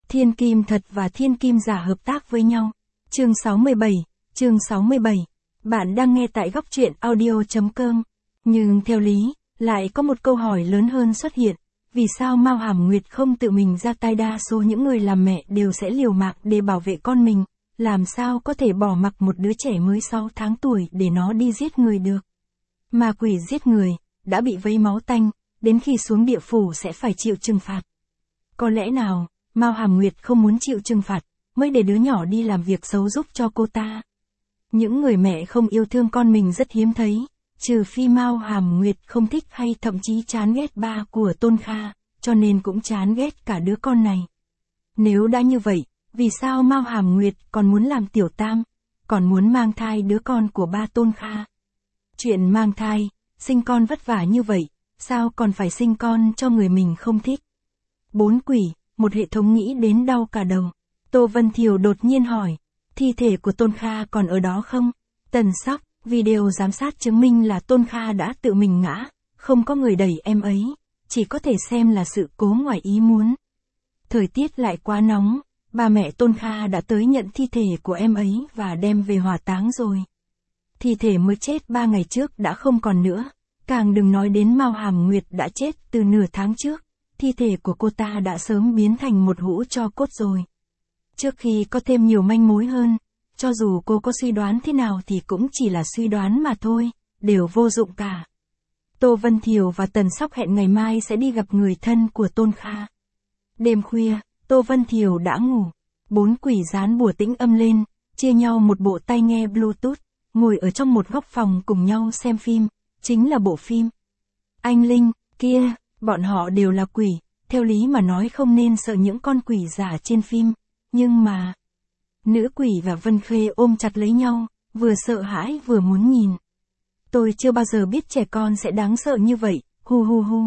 Thiên kim thật và thiên kim giả hợp tác với nhau. Chương 67. Bạn đang nghe tại góc truyện audio.com. Nhưng theo lý, lại có một câu hỏi lớn hơn xuất hiện. Vì sao Mao Hàm Nguyệt không tự mình ra tay? Đa số những người làm mẹ đều sẽ liều mạng để bảo vệ con mình. Làm sao có thể bỏ mặc một đứa trẻ mới 6 tháng tuổi để nó đi giết người được? Ma quỷ giết người, đã bị vấy máu tanh, đến khi xuống địa phủ sẽ phải chịu trừng phạt. Có lẽ nào, Mao Hàm Nguyệt không muốn chịu trừng phạt, mới để đứa nhỏ đi làm việc xấu giúp cho cô ta. Những người mẹ không yêu thương con mình rất hiếm thấy, trừ phi Mao Hàm Nguyệt không thích hay thậm chí chán ghét ba của Tôn Kha, cho nên cũng chán ghét cả đứa con này. Nếu đã như vậy, vì sao Mao Hàm Nguyệt còn muốn làm tiểu tam, còn muốn mang thai đứa con của ba Tôn Kha? Chuyện mang thai, sinh con vất vả như vậy, sao còn phải sinh con cho người mình không thích? 4 quỷ, một hệ thống nghĩ đến đau cả đầu. Tô Vân Thiều đột nhiên hỏi, thi thể của Tôn Kha còn ở đó không? Tần Sóc, video giám sát chứng minh là Tôn Kha đã tự mình ngã, không có người đẩy em ấy, chỉ có thể xem là sự cố ngoài ý muốn. Thời tiết lại quá nóng, ba mẹ Tôn Kha đã tới nhận thi thể của em ấy và đem về hỏa táng rồi. Thi thể mới chết 3 ngày trước đã không còn nữa, càng đừng nói đến Mao Hàm Nguyệt đã chết từ nửa tháng trước, thi thể của cô ta đã sớm biến thành một hũ tro cốt rồi. Trước khi có thêm nhiều manh mối hơn, cho dù cô có suy đoán thế nào thì cũng chỉ là suy đoán mà thôi, đều vô dụng cả. Tô Vân Thiều và Tần Sóc hẹn ngày mai sẽ đi gặp người thân của Tôn Kha. Đêm khuya, Tô Vân Thiều đã ngủ, 4 quỷ dán bùa tĩnh âm lên, chia nhau một bộ tai nghe Bluetooth, ngồi ở trong một góc phòng cùng nhau xem phim, chính là bộ phim Anh Linh, kia, bọn họ đều là quỷ, theo lý mà nói không nên sợ những con quỷ giả trên phim, nhưng mà... Nữ quỷ và Vân Khê ôm chặt lấy nhau, vừa sợ hãi vừa muốn nhìn. Tôi chưa bao giờ biết trẻ con sẽ đáng sợ như vậy, hu hu hu.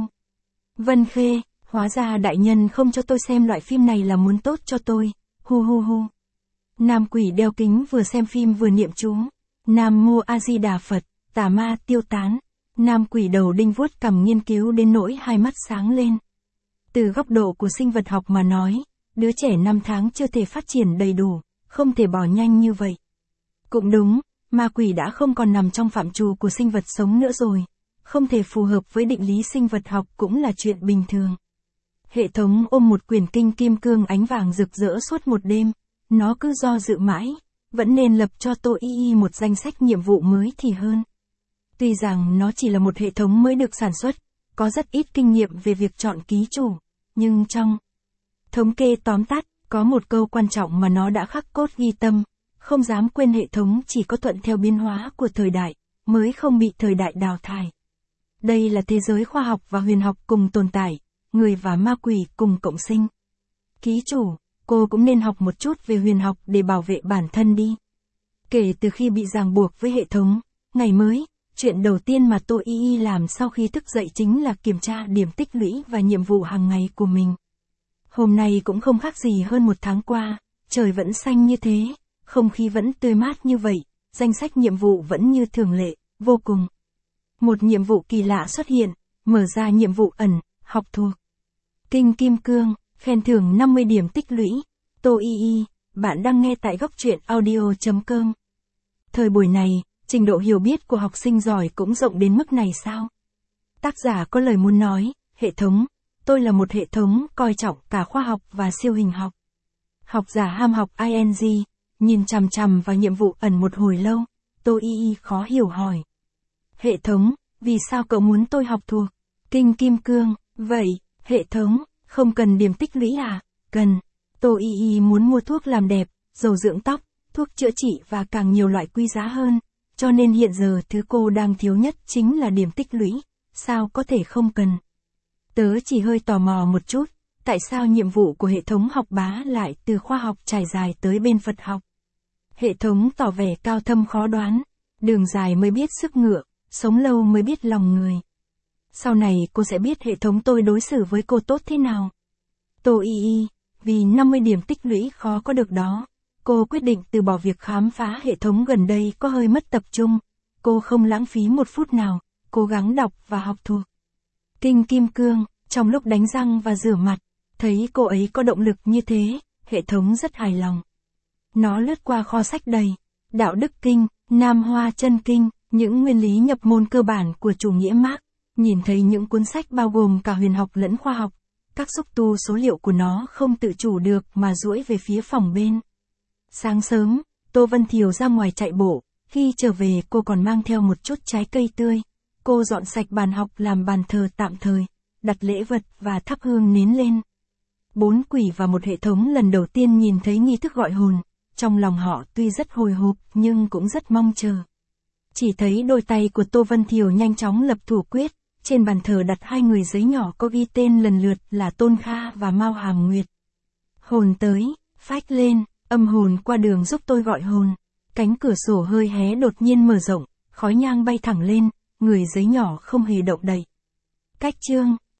Vân Khê, hóa ra đại nhân không cho tôi xem loại phim này là muốn tốt cho tôi, hu hu hu. Nam quỷ đeo kính vừa xem phim vừa niệm chú. Nam Mô A Di Đà Phật, tà ma tiêu tán. Nam quỷ đầu đinh vuốt cằm nghiên cứu đến nỗi hai mắt sáng lên. Từ góc độ của sinh vật học mà nói, đứa trẻ 5 tháng chưa thể phát triển đầy đủ, không thể bò nhanh như vậy. Cũng đúng, ma quỷ đã không còn nằm trong phạm trù của sinh vật sống nữa rồi, không thể phù hợp với định lý sinh vật học cũng là chuyện bình thường. Hệ thống ôm một quyển kinh kim cương ánh vàng rực rỡ suốt một đêm, nó cứ do dự mãi, vẫn nên lập cho Tô Y một danh sách nhiệm vụ mới thì hơn. Tuy rằng nó chỉ là một hệ thống mới được sản xuất, có rất ít kinh nghiệm về việc chọn ký chủ, nhưng trong thống kê tóm tắt, có một câu quan trọng mà nó đã khắc cốt ghi tâm, không dám quên hệ thống chỉ có thuận theo biến hóa của thời đại, mới không bị thời đại đào thải. Đây là thế giới khoa học và huyền học cùng tồn tại, người và ma quỷ cùng cộng sinh. Ký chủ, cô cũng nên học một chút về huyền học để bảo vệ bản thân đi. Kể từ khi bị ràng buộc với hệ thống, ngày mới, chuyện đầu tiên mà Tô Y làm sau khi thức dậy chính là kiểm tra điểm tích lũy và nhiệm vụ hàng ngày của mình. Hôm nay cũng không khác gì hơn 1 tháng qua, trời vẫn xanh như thế, không khí vẫn tươi mát như vậy, danh sách nhiệm vụ vẫn như thường lệ, vô cùng. Một nhiệm vụ kỳ lạ xuất hiện, mở ra nhiệm vụ ẩn, học thuộc. Kinh Kim Cương, khen thưởng 50 điểm tích lũy. Tô Y, bạn đang nghe tại góc truyện audio.com. Thời buổi này, trình độ hiểu biết của học sinh giỏi cũng rộng đến mức này sao? Tác giả có lời muốn nói, hệ thống, tôi là một hệ thống coi trọng cả khoa học và siêu hình học. Học giả ham học ING, nhìn chằm chằm vào nhiệm vụ ẩn một hồi lâu, Tô Y khó hiểu hỏi. Hệ thống, vì sao cậu muốn tôi học thuộc Kinh Kim Cương? Vậy, hệ thống, không cần điểm tích lũy à? Cần. Tô Y muốn mua thuốc làm đẹp, dầu dưỡng tóc, thuốc chữa trị và càng nhiều loại quý giá hơn, cho nên hiện giờ thứ cô đang thiếu nhất chính là điểm tích lũy, sao có thể không cần. Tớ chỉ hơi tò mò một chút, tại sao nhiệm vụ của hệ thống học bá lại từ khoa học trải dài tới bên Phật học? Hệ thống tỏ vẻ cao thâm khó đoán, đường dài mới biết sức ngựa, sống lâu mới biết lòng người. Sau này cô sẽ biết hệ thống tôi đối xử với cô tốt thế nào. Tô Y, vì 50 điểm tích lũy khó có được đó, cô quyết định từ bỏ việc khám phá hệ thống gần đây có hơi mất tập trung. Cô không lãng phí một phút nào, cố gắng đọc và học thuộc Kinh Kim Cương. Trong lúc đánh răng và rửa mặt, thấy cô ấy có động lực như thế, hệ thống rất hài lòng. Nó lướt qua kho sách đầy, Đạo Đức Kinh, Nam Hoa Chân Kinh, những nguyên lý nhập môn cơ bản của chủ nghĩa Mác, nhìn thấy những cuốn sách bao gồm cả huyền học lẫn khoa học, các xúc tu số liệu của nó không tự chủ được mà duỗi về phía phòng bên. Sáng sớm, Tô Vân Thiều ra ngoài chạy bộ, khi trở về cô còn mang theo một chút trái cây tươi. Cô dọn sạch bàn học làm bàn thờ tạm thời, đặt lễ vật và thắp hương nến lên. 4 quỷ và một hệ thống lần đầu tiên nhìn thấy nghi thức gọi hồn, trong lòng họ tuy rất hồi hộp nhưng cũng rất mong chờ. Chỉ thấy đôi tay của Tô Vân Thiều nhanh chóng lập thủ quyết, trên bàn thờ đặt 2 người giấy nhỏ có ghi tên lần lượt là Tôn Kha và Mao Hàm Nguyệt. Hồn tới, phách lên, âm hồn qua đường giúp tôi gọi hồn. Cánh cửa sổ hơi hé đột nhiên mở rộng, khói nhang bay thẳng lên, người giấy nhỏ không hề động đậy. Cách chương